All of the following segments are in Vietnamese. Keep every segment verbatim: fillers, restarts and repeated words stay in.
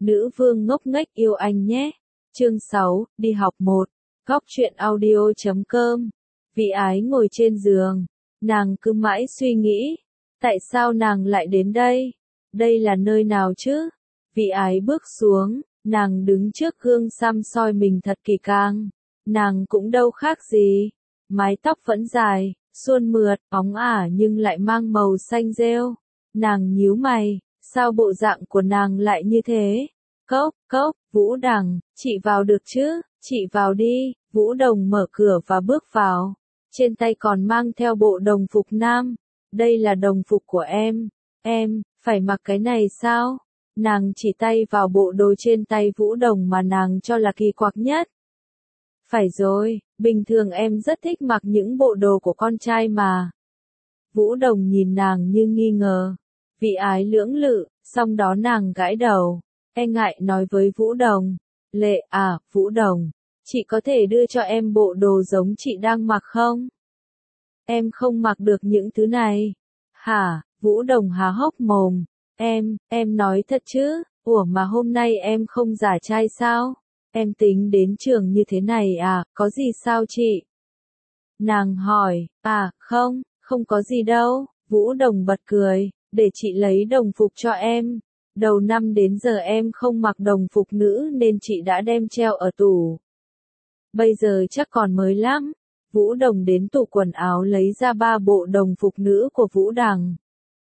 Nữ vương ngốc nghếch yêu anh nhé. Chương sáu, đi học một. Góc truyện audio chấm com. Vị ái ngồi trên giường. Nàng cứ mãi suy nghĩ. Tại sao nàng lại đến đây? Đây là nơi nào chứ? Vị ái bước xuống. Nàng đứng trước gương xăm soi mình thật kỳ càng. Nàng cũng đâu khác gì. Mái tóc vẫn dài, suôn mượt, óng ả nhưng lại mang màu xanh rêu. Nàng nhíu mày. Sao bộ dạng của nàng lại như thế? Cốc, cốc, Vũ Đằng, chị vào được chứ? Chị vào đi. Vũ Đồng mở cửa và bước vào. Trên tay còn mang theo bộ đồng phục nam. Đây là đồng phục của em. Em, phải mặc cái này sao? Nàng chỉ tay vào bộ đồ trên tay Vũ Đồng mà nàng cho là kỳ quặc nhất. Phải rồi, bình thường em rất thích mặc những bộ đồ của con trai mà. Vũ Đồng nhìn nàng như nghi ngờ. Vị ái lưỡng lự, xong đó nàng gãi đầu. E ngại nói với Vũ Đồng. Lệ à, Vũ Đồng, chị có thể đưa cho em bộ đồ giống chị đang mặc không? Em không mặc được những thứ này. Hả? Vũ Đồng há hốc mồm. Em, em nói thật chứ? Ủa mà hôm nay em không giả trai sao? Em tính đến trường như thế này à, có gì sao chị? Nàng hỏi. À, không, không có gì đâu. Vũ Đồng bật cười. Để chị lấy đồng phục cho em. Đầu năm đến giờ em không mặc đồng phục nữ nên chị đã đem treo ở tủ. Bây giờ chắc còn mới lắm. Vũ Đồng đến tủ quần áo lấy ra ba bộ đồng phục nữ của Vũ Đằng.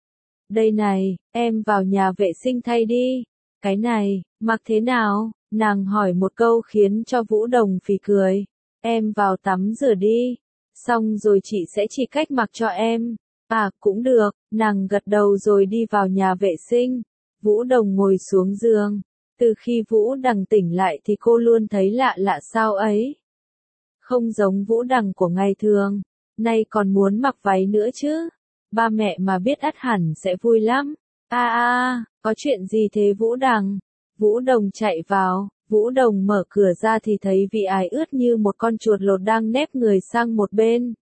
Đây này, em vào nhà vệ sinh thay đi. Cái này, mặc thế nào? Nàng hỏi một câu khiến cho Vũ Đồng phì cười. Em vào tắm rửa đi. Xong rồi chị sẽ chỉ cách mặc cho em. À, cũng được. Nàng gật đầu rồi đi vào nhà vệ sinh. Vũ Đồng ngồi xuống giường. Từ khi Vũ Đằng tỉnh lại thì cô luôn thấy lạ lạ sao ấy. Không giống Vũ Đằng của ngày thường. Nay còn muốn mặc váy nữa chứ. Ba mẹ mà biết ắt hẳn sẽ vui lắm. A a, có chuyện gì thế Vũ Đằng? Vũ Đồng chạy vào. Vũ Đồng mở cửa ra thì thấy vị ái ướt như một con chuột lột đang nép người sang một bên.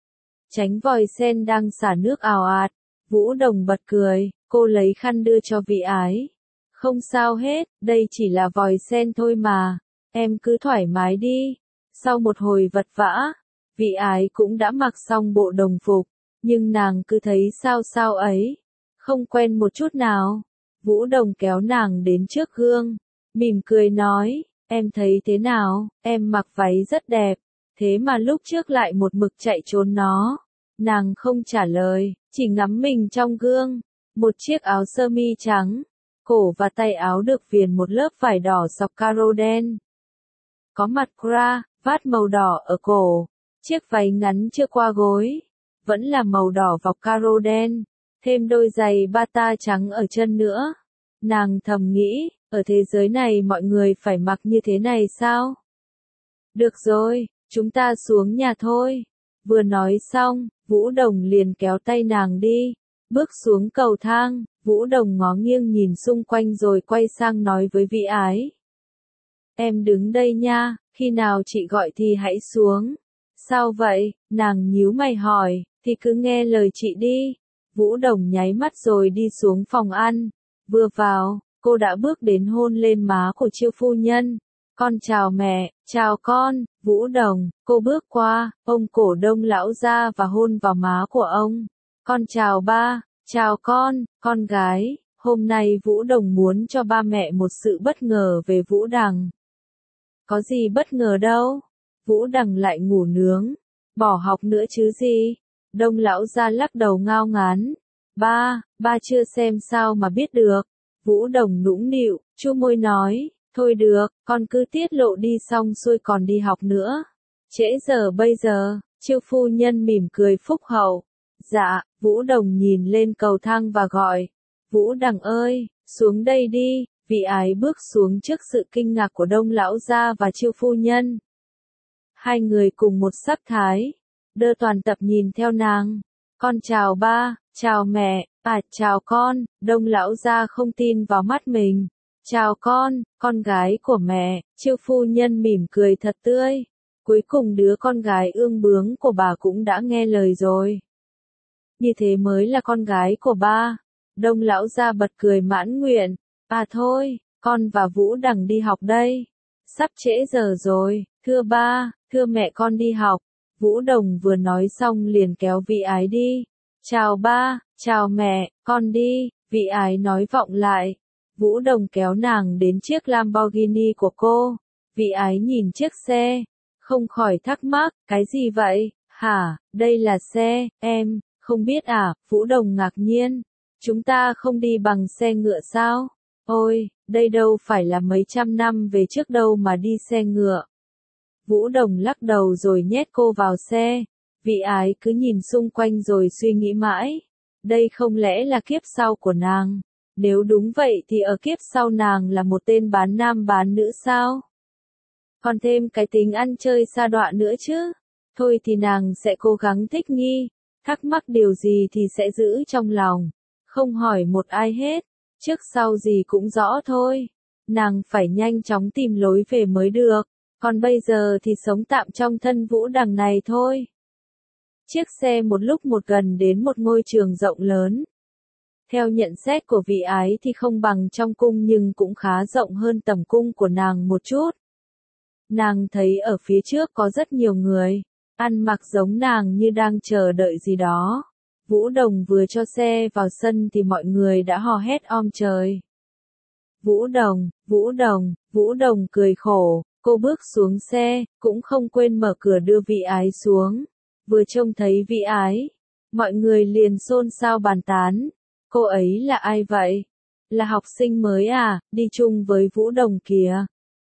Tránh vòi sen đang xả nước ào ạt. Vũ Đồng bật cười. Cô lấy khăn đưa cho vị ái. Không sao hết, đây chỉ là vòi sen thôi mà. Em cứ thoải mái đi. Sau một hồi vật vã, vị ái cũng đã mặc xong bộ đồng phục. Nhưng nàng cứ thấy sao sao ấy. Không quen một chút nào. Vũ Đồng kéo nàng đến trước gương. Mỉm cười nói, em thấy thế nào, em mặc váy rất đẹp. Thế mà lúc trước lại một mực chạy trốn nó. Nàng không trả lời, chỉ ngắm mình trong gương. Một chiếc áo sơ mi trắng. Cổ và tay áo được viền một lớp vải đỏ sọc caro đen. Có mặt bra, vát màu đỏ ở cổ. Chiếc váy ngắn chưa qua gối. Vẫn là màu đỏ vọc caro đen. Thêm đôi giày bata trắng ở chân nữa. Nàng thầm nghĩ, ở thế giới này mọi người phải mặc như thế này sao? Được rồi, chúng ta xuống nhà thôi. Vừa nói xong, Vũ Đồng liền kéo tay nàng đi. Bước xuống cầu thang, Vũ Đồng ngó nghiêng nhìn xung quanh rồi quay sang nói với vị ái. Em đứng đây nha, khi nào chị gọi thì hãy xuống. Sao vậy? Nàng nhíu mày hỏi, thì cứ nghe lời chị đi. Vũ Đồng nháy mắt rồi đi xuống phòng ăn. Vừa vào, cô đã bước đến hôn lên má của Chiêu phu nhân. Con chào mẹ, chào con. Vũ Đồng, cô bước qua, ôm cổ Đông lão ra và hôn vào má của ông. Con chào ba, chào con, con gái. Hôm nay Vũ Đồng muốn cho ba mẹ một sự bất ngờ về Vũ Đằng. Có gì bất ngờ đâu. Vũ Đằng lại ngủ nướng. Bỏ học nữa chứ gì. Đông lão ra lắc đầu ngao ngán. Ba, ba chưa xem sao mà biết được. Vũ Đồng nũng nịu, chu môi nói. Thôi được, con cứ tiết lộ đi xong xuôi còn đi học nữa. Trễ giờ bây giờ. Chiêu phu nhân mỉm cười phúc hậu. Dạ, Vũ Đồng nhìn lên cầu thang và gọi. Vũ Đằng ơi, xuống đây đi. Vị ái bước xuống trước sự kinh ngạc của Đông lão gia và Chiêu phu nhân. Hai người cùng một sắc thái. Đơ toàn tập nhìn theo nàng. Con chào ba, chào mẹ, à chào con. Đông lão gia không tin vào mắt mình. Chào con, con gái của mẹ. Chiêu phu nhân mỉm cười thật tươi. Cuối cùng đứa con gái ương bướng của bà cũng đã nghe lời rồi. Như thế mới là con gái của ba. Đông lão gia bật cười mãn nguyện. À thôi, con và Vũ Đằng đi học đây. Sắp trễ giờ rồi, thưa ba, thưa mẹ con đi học. Vũ Đồng vừa nói xong liền kéo Vĩ Ái đi. Chào ba, chào mẹ, con đi, Vĩ Ái nói vọng lại. Vũ Đồng kéo nàng đến chiếc Lamborghini của cô. Vĩ Ái nhìn chiếc xe, không khỏi thắc mắc, cái gì vậy, hả, đây là xe, em, không biết à, Vũ Đồng ngạc nhiên. Chúng ta không đi bằng xe ngựa sao? Ôi, đây đâu phải là mấy trăm năm về trước đâu mà đi xe ngựa. Vũ Đồng lắc đầu rồi nhét cô vào xe. Vĩ Ái cứ nhìn xung quanh rồi suy nghĩ mãi. Đây không lẽ là kiếp sau của nàng? Nếu đúng vậy thì ở kiếp sau nàng là một tên bán nam bán nữ sao? Còn thêm cái tính ăn chơi sa đọa nữa chứ. Thôi thì nàng sẽ cố gắng thích nghi. Thắc mắc điều gì thì sẽ giữ trong lòng. Không hỏi một ai hết. Trước sau gì cũng rõ thôi. Nàng phải nhanh chóng tìm lối về mới được. Còn bây giờ thì sống tạm trong thân Vũ Đằng này thôi. Chiếc xe một lúc một gần đến một ngôi trường rộng lớn. Theo nhận xét của Vĩ Ái thì không bằng trong cung nhưng cũng khá rộng hơn tầm cung của nàng một chút. Nàng thấy ở phía trước có rất nhiều người, ăn mặc giống nàng như đang chờ đợi gì đó. Vũ Đồng vừa cho xe vào sân thì mọi người đã hò hét om trời. Vũ Đồng, Vũ Đồng, Vũ Đồng cười khổ, cô bước xuống xe, cũng không quên mở cửa đưa Vĩ Ái xuống. Vừa trông thấy Vĩ Ái, mọi người liền xôn xao bàn tán. Cô ấy là ai vậy? Là học sinh mới à, đi chung với Vũ Đồng kìa.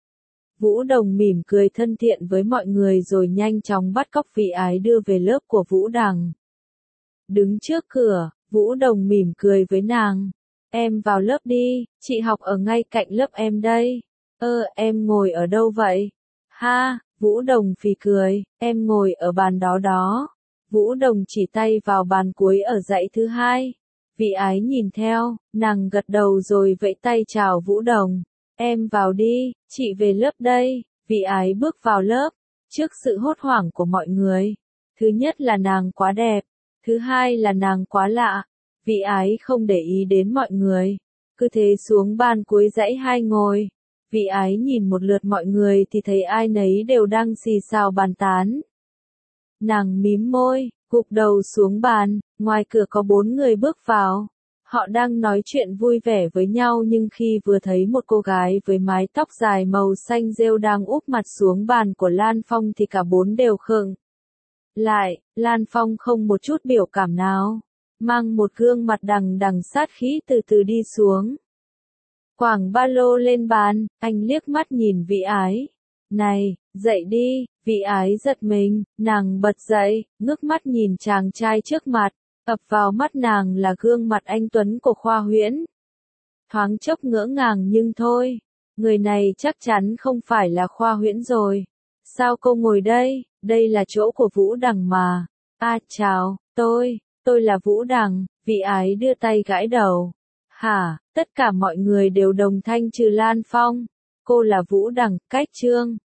Vũ Đồng mỉm cười thân thiện với mọi người rồi nhanh chóng bắt cóc Vĩ Ái đưa về lớp của Vũ Đằng. Đứng trước cửa, Vũ Đồng mỉm cười với nàng. Em vào lớp đi, chị học ở ngay cạnh lớp em đây. Ơ, em ngồi ở đâu vậy? Ha, Vũ Đồng phì cười, em ngồi ở bàn đó đó. Vũ Đồng chỉ tay vào bàn cuối ở dãy thứ hai. Vĩ Ái nhìn theo, nàng gật đầu rồi vẫy tay chào Vũ Đồng. Em vào đi, chị về lớp đây. Vĩ Ái bước vào lớp, trước sự hốt hoảng của mọi người. Thứ nhất là nàng quá đẹp, thứ hai là nàng quá lạ. Vĩ Ái không để ý đến mọi người, cứ thế xuống bàn cuối dãy hai ngồi. Vĩ Ái nhìn một lượt mọi người thì thấy ai nấy đều đang xì xào bàn tán. Nàng mím môi, gục đầu xuống bàn, ngoài cửa có bốn người bước vào. Họ đang nói chuyện vui vẻ với nhau nhưng khi vừa thấy một cô gái với mái tóc dài màu xanh rêu đang úp mặt xuống bàn của Lan Phong thì cả bốn đều khựng lại. Lan Phong không một chút biểu cảm nào, mang một gương mặt đằng đằng sát khí từ từ đi xuống. Quàng ba lô lên bàn, anh liếc mắt nhìn Vĩ Ái. Này, dậy đi, Vĩ Ái giật mình, nàng bật dậy, ngước mắt nhìn chàng trai trước mặt, ập vào mắt nàng là gương mặt anh tuấn của Khoa Huyễn. Thoáng chốc ngỡ ngàng nhưng thôi, người này chắc chắn không phải là Khoa Huyễn rồi. Sao cô ngồi đây, đây là chỗ của Vũ Đằng mà. À chào, tôi, tôi là Vũ Đằng, Vĩ Ái đưa tay gãi đầu. Hả, tất cả mọi người đều đồng thanh trừ Lan Phong. Cô là Vũ Đằng, cách trương.